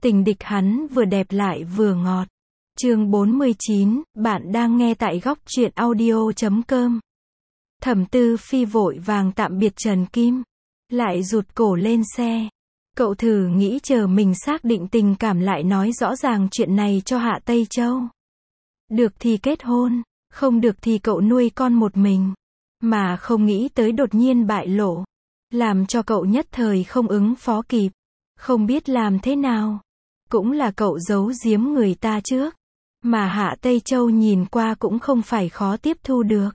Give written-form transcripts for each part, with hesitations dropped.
Tình địch hắn vừa đẹp lại vừa ngọt. Chương 49, bạn đang nghe tại góc truyện audio.com. Thẩm Tư Phi vội vàng tạm biệt Trần Kim, lại rụt cổ lên xe. Cậu thử nghĩ chờ mình xác định tình cảm lại nói rõ ràng chuyện này cho Hạ Tây Châu. Được thì kết hôn, không được thì cậu nuôi con một mình. Mà không nghĩ tới đột nhiên bại lộ, làm cho cậu nhất thời không ứng phó kịp, không biết làm thế nào. Cũng là cậu giấu giếm người ta trước, mà Hạ Tây Châu nhìn qua cũng không phải khó tiếp thu được.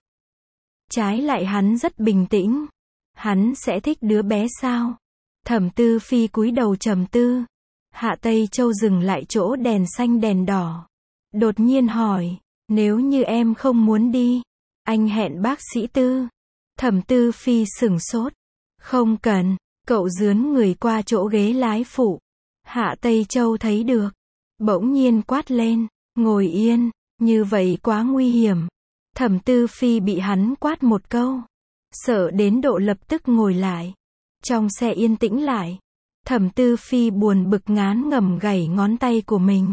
Trái lại hắn rất bình tĩnh. Hắn sẽ thích đứa bé sao? Thẩm Tư Phi cúi đầu trầm tư. Hạ Tây Châu dừng lại chỗ đèn xanh đèn đỏ. Đột nhiên hỏi, nếu như em không muốn đi, anh hẹn bác sĩ Tư. Thẩm Tư Phi sửng sốt. Không cần, cậu dướn người qua chỗ ghế lái phụ. Hạ Tây Châu thấy được, bỗng nhiên quát lên, ngồi yên, như vậy quá nguy hiểm. Thẩm Tư Phi bị hắn quát một câu, sợ đến độ lập tức ngồi lại. Trong xe yên tĩnh lại, Thẩm Tư Phi buồn bực ngán ngẩm gảy ngón tay của mình.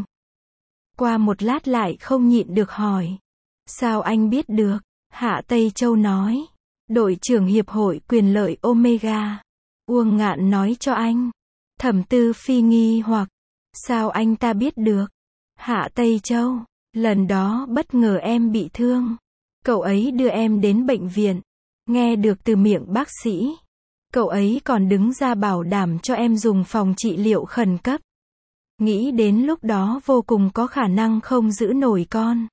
Qua một lát lại không nhịn được hỏi, sao anh biết được? Hạ Tây Châu nói, đội trưởng hiệp hội quyền lợi Omega, Uông Ngạn nói cho anh. Thẩm Tư Phi nghi hoặc, sao anh ta biết được? Hạ Tây Châu, lần đó bất ngờ em bị thương, cậu ấy đưa em đến bệnh viện, nghe được từ miệng bác sĩ, cậu ấy còn đứng ra bảo đảm cho em dùng phòng trị liệu khẩn cấp. Nghĩ đến lúc đó vô cùng có khả năng không giữ nổi con.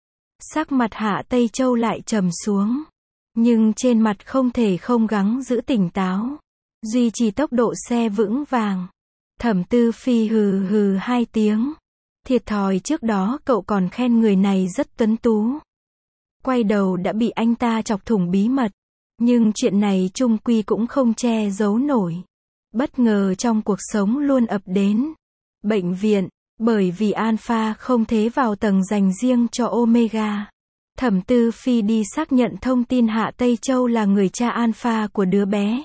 Sắc mặt Hạ Tây Châu lại trầm xuống, nhưng trên mặt không thể không gắng giữ tỉnh táo, duy trì tốc độ xe vững vàng. Thẩm Tư Phi hừ hừ hai tiếng. Thiệt thòi trước đó cậu còn khen người này rất tuấn tú. Quay đầu đã bị anh ta chọc thủng bí mật. Nhưng chuyện này chung quy cũng không che giấu nổi. Bất ngờ trong cuộc sống luôn ập đến. Bệnh viện, bởi vì Alpha không thể vào tầng dành riêng cho Omega. Thẩm Tư Phi đi xác nhận thông tin Hạ Tây Châu là người cha Alpha của đứa bé.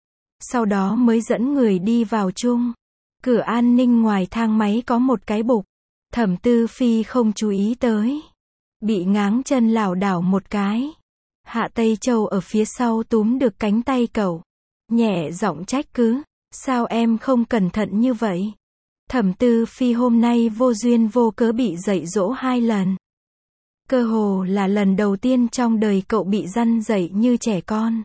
Sau đó mới dẫn người đi vào chung. Cửa an ninh ngoài thang máy có một cái bục. Thẩm Tư Phi không chú ý tới. Bị ngáng chân lảo đảo một cái. Hạ Tây Châu ở phía sau túm được cánh tay cậu. Nhẹ giọng trách cứ. Sao em không cẩn thận như vậy? Thẩm Tư Phi hôm nay vô duyên vô cớ bị dạy dỗ 2 lần. Cơ hồ là lần đầu tiên trong đời cậu bị răn dạy như trẻ con.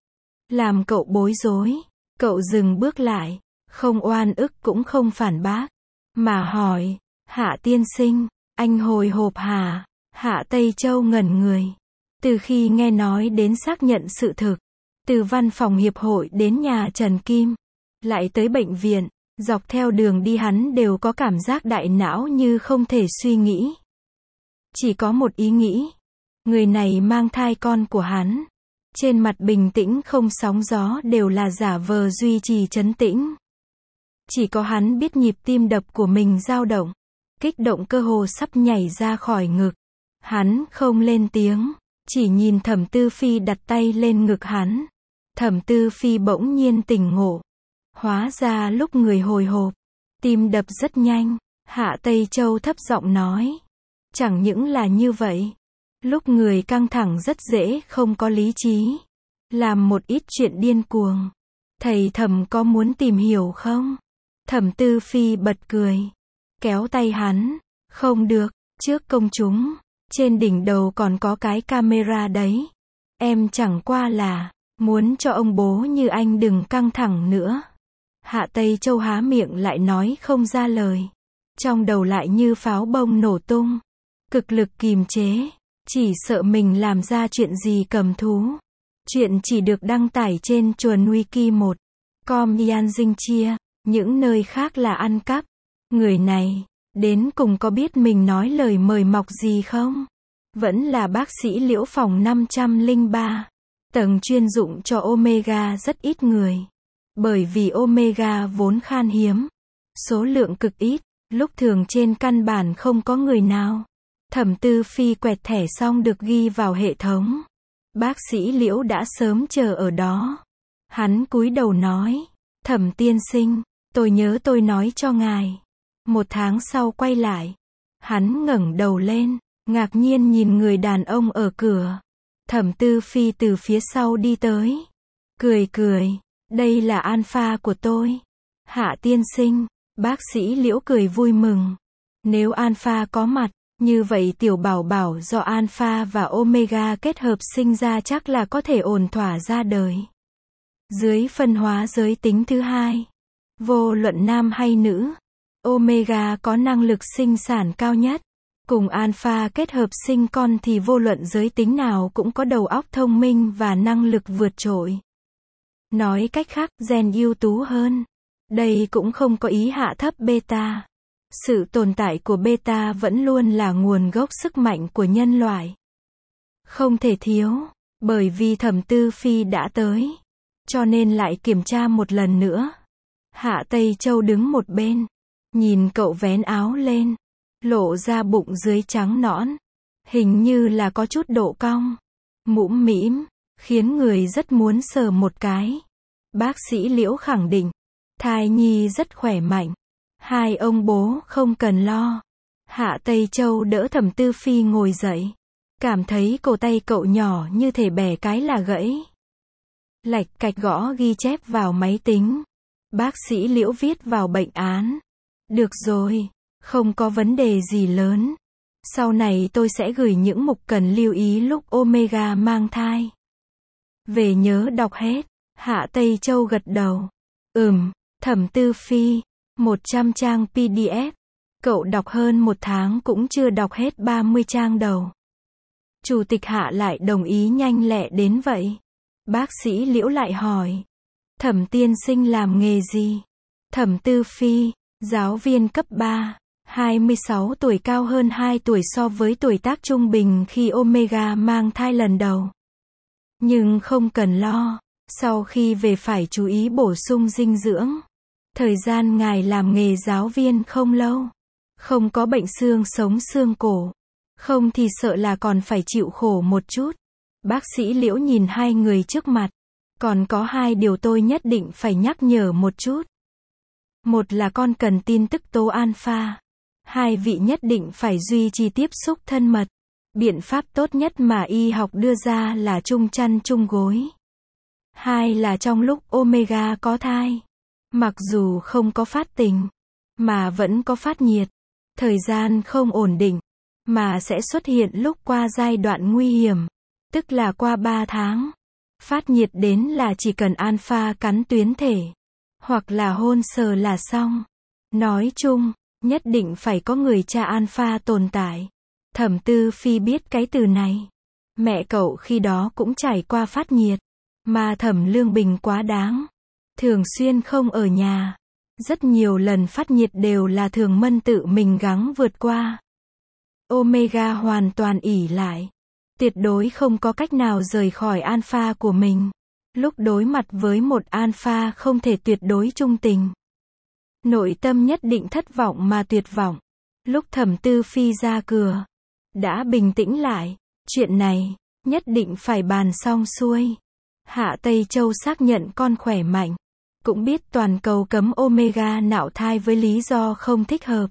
Làm cậu bối rối. Cậu dừng bước lại. Không oan ức cũng không phản bác. Mà hỏi, Hạ tiên sinh, anh hồi hộp hả? Hạ Tây Châu ngẩn người. Từ khi nghe nói đến xác nhận sự thực, từ văn phòng hiệp hội đến nhà Trần Kim, lại tới bệnh viện, dọc theo đường đi hắn đều có cảm giác đại não như không thể suy nghĩ. Chỉ có một ý nghĩ, người này mang thai con của hắn. Trên mặt bình tĩnh không sóng gió đều là giả vờ duy trì trấn tĩnh. Chỉ có hắn biết nhịp tim đập của mình dao động, kích động cơ hồ sắp nhảy ra khỏi ngực. Hắn không lên tiếng, chỉ nhìn Thẩm Tư Phi đặt tay lên ngực hắn. Thẩm Tư Phi bỗng nhiên tỉnh ngộ. Hóa ra lúc người hồi hộp, tim đập rất nhanh. Hạ Tây Châu thấp giọng nói. Chẳng những là như vậy, lúc người căng thẳng rất dễ không có lý trí, làm một ít chuyện điên cuồng. Thầy Thẩm có muốn tìm hiểu không? Thẩm Tư Phi bật cười, kéo tay hắn. Không được, trước công chúng, trên đỉnh đầu còn có cái camera đấy. Em chẳng qua là muốn cho ông bố như anh đừng căng thẳng nữa. Hạ Tây Châu há miệng lại nói không ra lời. Trong đầu lại như pháo bông nổ tung. Cực lực kìm chế, chỉ sợ mình làm ra chuyện gì cầm thú. Chuyện chỉ được đăng tải trên chuồn wiki 1.com Yan Dinh Chia, những nơi khác là ăn cắp. Người này, đến cùng có biết mình nói lời mời mọc gì không? Vẫn là bác sĩ Liễu phòng 503. Tầng chuyên dụng cho Omega rất ít người. Bởi vì Omega vốn khan hiếm. Số lượng cực ít, lúc thường trên căn bản không có người nào. Thẩm Tư Phi quẹt thẻ xong được ghi vào hệ thống. Bác sĩ Liễu đã sớm chờ ở đó. Hắn cúi đầu nói, Thẩm tiên sinh, tôi nhớ tôi nói cho ngài. 1 tháng sau quay lại. Hắn ngẩng đầu lên, ngạc nhiên nhìn người đàn ông ở cửa. Thẩm Tư Phi từ phía sau đi tới. Cười cười, đây là Alpha của tôi. Hạ tiên sinh, bác sĩ Liễu cười vui mừng. Nếu Alpha có mặt, như vậy tiểu bảo bảo do Alpha và Omega kết hợp sinh ra chắc là có thể ổn thỏa ra đời. Dưới phân hóa giới tính thứ hai, vô luận nam hay nữ, Omega có năng lực sinh sản cao nhất. Cùng Alpha kết hợp sinh con thì vô luận giới tính nào cũng có đầu óc thông minh và năng lực vượt trội. Nói cách khác, gen ưu tú hơn. Đây cũng không có ý hạ thấp beta. Sự tồn tại của beta vẫn luôn là nguồn gốc sức mạnh của nhân loại. Không thể thiếu, bởi vì Thẩm Tư Phi đã tới. Cho nên lại kiểm tra một lần nữa. Hạ Tây Châu đứng một bên. Nhìn cậu vén áo lên. Lộ ra bụng dưới trắng nõn. Hình như là có chút độ cong. Mũm mĩm, khiến người rất muốn sờ một cái. Bác sĩ Liễu khẳng định. Thai nhi rất khỏe mạnh. Hai ông bố không cần lo. Hạ Tây Châu đỡ Thẩm Tư Phi ngồi dậy. Cảm thấy cổ tay cậu nhỏ như thể bẻ cái là gãy. Lạch cạch gõ ghi chép vào máy tính. Bác sĩ Liễu viết vào bệnh án. Được rồi, không có vấn đề gì lớn. Sau này tôi sẽ gửi những mục cần lưu ý lúc Omega mang thai. Về nhớ đọc hết. Hạ Tây Châu gật đầu. Thẩm Tư Phi. 100 trang PDF. Cậu đọc hơn 1 tháng cũng chưa đọc hết 30 trang đầu. Chủ tịch Hạ lại đồng ý nhanh lẹ đến vậy. Bác sĩ Liễu lại hỏi. Thẩm tiên sinh làm nghề gì? Thẩm Tư Phi, giáo viên cấp 3, 26 tuổi, cao hơn 2 tuổi so với tuổi tác trung bình khi Omega mang thai lần đầu. Nhưng không cần lo, sau khi về phải chú ý bổ sung dinh dưỡng. Thời gian ngài làm nghề giáo viên không lâu. Không có bệnh xương sống xương cổ. Không thì sợ là còn phải chịu khổ một chút. Bác sĩ Liễu nhìn hai người trước mặt. Còn có 2 điều tôi nhất định phải nhắc nhở một chút. Một là con cần tin tức tố alpha. 2 vị nhất định phải duy trì tiếp xúc thân mật. Biện pháp tốt nhất mà y học đưa ra là chung chăn chung gối. 2 là trong lúc Omega có thai. Mặc dù không có phát tình, mà vẫn có phát nhiệt. Thời gian không ổn định, mà sẽ xuất hiện lúc qua giai đoạn nguy hiểm. Tức là qua 3 tháng. Phát nhiệt đến là chỉ cần alpha cắn tuyến thể. Hoặc là hôn sờ là xong. Nói chung, nhất định phải có người cha alpha tồn tại. Thẩm Tư Phi biết cái từ này. Mẹ cậu khi đó cũng trải qua phát nhiệt. Mà Thẩm Lương Bình quá đáng. Thường xuyên không ở nhà. Rất nhiều lần phát nhiệt đều là Thường Mân tự mình gắng vượt qua. Omega hoàn toàn ỷ lại. Tuyệt đối không có cách nào rời khỏi alpha của mình. Lúc đối mặt với một alpha không thể tuyệt đối trung tình. Nội tâm nhất định thất vọng mà tuyệt vọng. Lúc Thẩm Tư Phi ra cửa, đã bình tĩnh lại. Chuyện này, nhất định phải bàn xong xuôi. Hạ Tây Châu xác nhận con khỏe mạnh. Cũng biết toàn cầu cấm Omega nạo thai với lý do không thích hợp.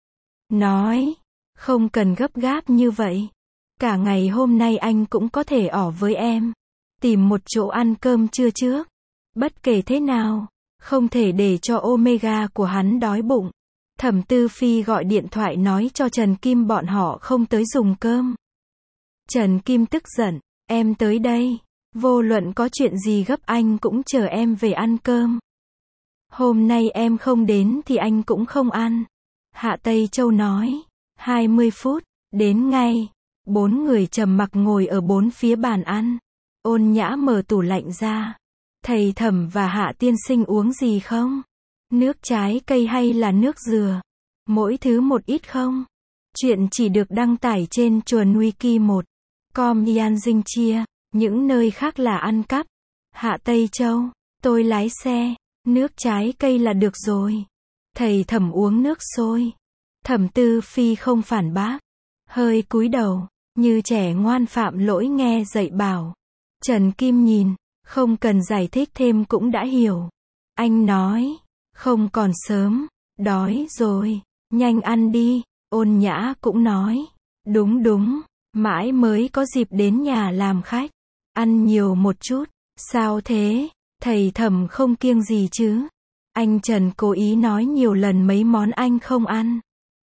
Nói, không cần gấp gáp như vậy. Cả ngày hôm nay anh cũng có thể ở với em. Tìm một chỗ ăn cơm trưa trước. Bất kể thế nào, không thể để cho Omega của hắn đói bụng. Thẩm Tư Phi gọi điện thoại nói cho Trần Kim bọn họ không tới dùng cơm. Trần Kim tức giận, em tới đây. Vô luận có chuyện gì gấp anh cũng chờ em về ăn cơm. Hôm nay em không đến thì anh cũng không ăn. Hạ Tây Châu nói. 20 phút, đến ngay. 4 người trầm mặc ngồi ở 4 phía bàn ăn. Ôn Nhã mở tủ lạnh ra. Thầy Thẩm và Hạ tiên sinh uống gì không? Nước trái cây hay là nước dừa? Mỗi thứ một ít không? Chuyện chỉ được đăng tải trên chuồn wiki 1.com Yan Dinh Chia. Những nơi khác là ăn cắp. Hạ Tây Châu, tôi lái xe. Nước trái cây là được rồi. Thầy Thẩm uống nước sôi. Thẩm Tư Phi không phản bác. Hơi cúi đầu, như trẻ ngoan phạm lỗi nghe dạy bảo. Trần Kim nhìn, không cần giải thích thêm cũng đã hiểu. Anh nói, không còn sớm, đói rồi. Nhanh ăn đi, Ôn Nhã cũng nói. Đúng đúng, mãi mới có dịp đến nhà làm khách. Ăn nhiều một chút. Sao thế, thầy Thẩm không kiêng gì chứ? Anh Trần cố ý nói nhiều lần mấy món anh không ăn.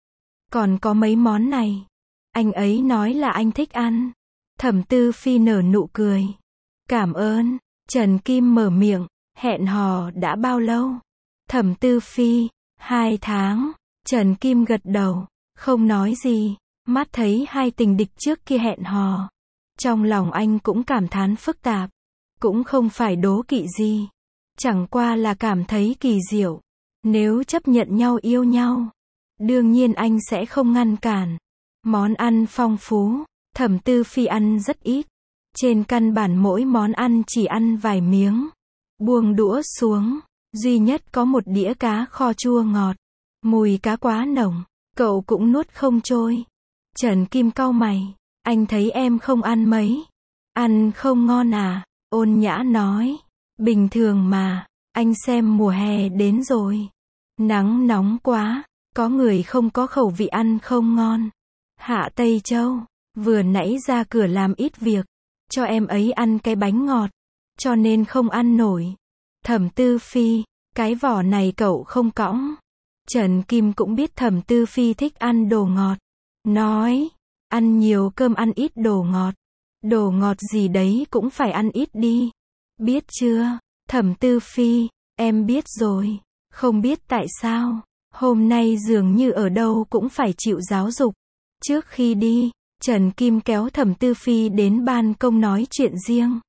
Còn có mấy món này. Anh ấy nói là anh thích ăn. Thẩm Tư Phi nở nụ cười. Cảm ơn. Trần Kim mở miệng. Hẹn hò đã bao lâu? Thẩm Tư Phi. 2 tháng. Trần Kim gật đầu. Không nói gì. Mắt thấy hai tình địch trước kia hẹn hò. Trong lòng anh cũng cảm thán phức tạp. Cũng không phải đố kỵ gì. Chẳng qua là cảm thấy kỳ diệu. Nếu chấp nhận nhau yêu nhau. Đương nhiên anh sẽ không ngăn cản. Món ăn phong phú. Thẩm Tư Phi ăn rất ít. Trên căn bản mỗi món ăn chỉ ăn vài miếng. Buông đũa xuống. Duy nhất có một đĩa cá kho chua ngọt. Mùi cá quá nồng. Cậu cũng nuốt không trôi. Trần Kim cau mày. Anh thấy em không ăn mấy. Ăn không ngon à? Ôn Nhã nói. Bình thường mà. Anh xem mùa hè đến rồi. Nắng nóng quá. Có người không có khẩu vị ăn không ngon. Hạ Tây Châu. Vừa nãy ra cửa làm ít việc. Cho em ấy ăn cái bánh ngọt. Cho nên không ăn nổi. Thẩm Tư Phi. Cái vỏ này cậu không cõng. Trần Kim cũng biết Thẩm Tư Phi thích ăn đồ ngọt. Nói. Ăn nhiều cơm ăn ít đồ ngọt. Đồ ngọt gì đấy cũng phải ăn ít đi. Biết chưa? Thẩm Tư Phi. Em biết rồi. Không biết tại sao. Hôm nay dường như ở đâu cũng phải chịu giáo dục. Trước khi đi, Trần Kim kéo Thẩm Tư Phi đến ban công nói chuyện riêng.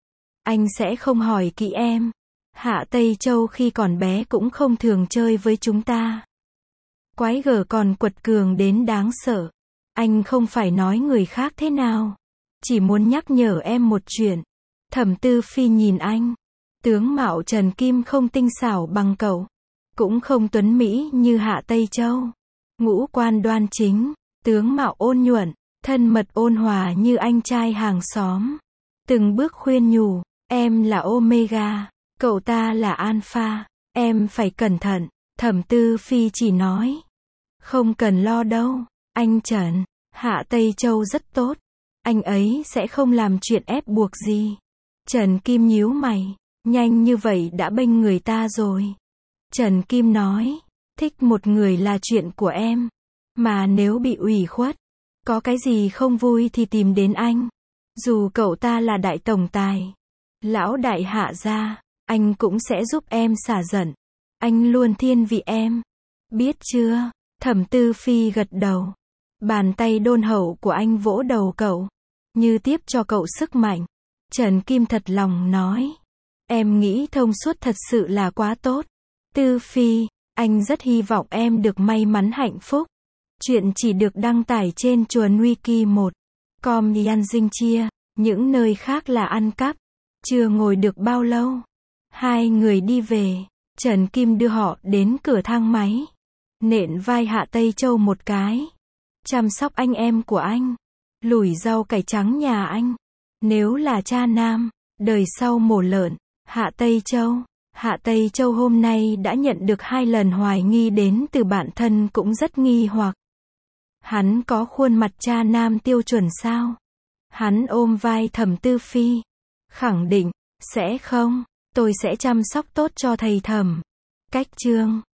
Anh sẽ không hỏi kỹ em. Hạ Tây Châu khi còn bé cũng không thường chơi với chúng ta. Quái gở còn quật cường đến đáng sợ. Anh không phải nói người khác thế nào. Chỉ muốn nhắc nhở em một chuyện. Thẩm Tư Phi nhìn anh. Tướng mạo Trần Kim không tinh xảo bằng cậu. Cũng không tuấn mỹ như Hạ Tây Châu. Ngũ quan đoan chính. Tướng mạo ôn nhuận. Thân mật ôn hòa như anh trai hàng xóm. Từng bước khuyên nhủ. Em là Omega. Cậu ta là Alpha. Em phải cẩn thận. Thẩm Tư Phi chỉ nói. Không cần lo đâu. Anh Trần. Hạ Tây Châu rất tốt. Anh ấy sẽ không làm chuyện ép buộc gì. Trần Kim nhíu mày. Nhanh như vậy đã bênh người ta rồi. Trần Kim nói. Thích một người là chuyện của em. Mà nếu bị ủy khuất. Có cái gì không vui thì tìm đến anh. Dù cậu ta là đại tổng tài. Lão đại Hạ gia. Anh cũng sẽ giúp em xả giận. Anh luôn thiên vị em. Biết chưa? Thẩm Tư Phi gật đầu. Bàn tay đôn hậu của anh vỗ đầu cậu. Như tiếp cho cậu sức mạnh. Trần Kim thật lòng nói. Em nghĩ thông suốt thật sự là quá tốt. Tư Phi, anh rất hy vọng em được may mắn hạnh phúc. Chuyện chỉ được đăng tải trên Chuồn Wiki 1.com Yan Dinh Chia. Những nơi khác là ăn cắp. Chưa ngồi được bao lâu. Hai người đi về. Trần Kim đưa họ đến cửa thang máy. Nện vai Hạ Tây Châu một cái. Chăm sóc anh em của anh. Lủi rau cải trắng nhà anh. Nếu là cha nam, đời sau mổ lợn. Hạ Tây Châu. Hạ Tây Châu hôm nay đã nhận được 2 lần hoài nghi đến từ bản thân cũng rất nghi hoặc. Hắn có khuôn mặt cha nam tiêu chuẩn sao? Hắn ôm vai Thẩm Tư Phi. Khẳng định, sẽ không. Tôi sẽ chăm sóc tốt cho thầy Thẩm. Cách chương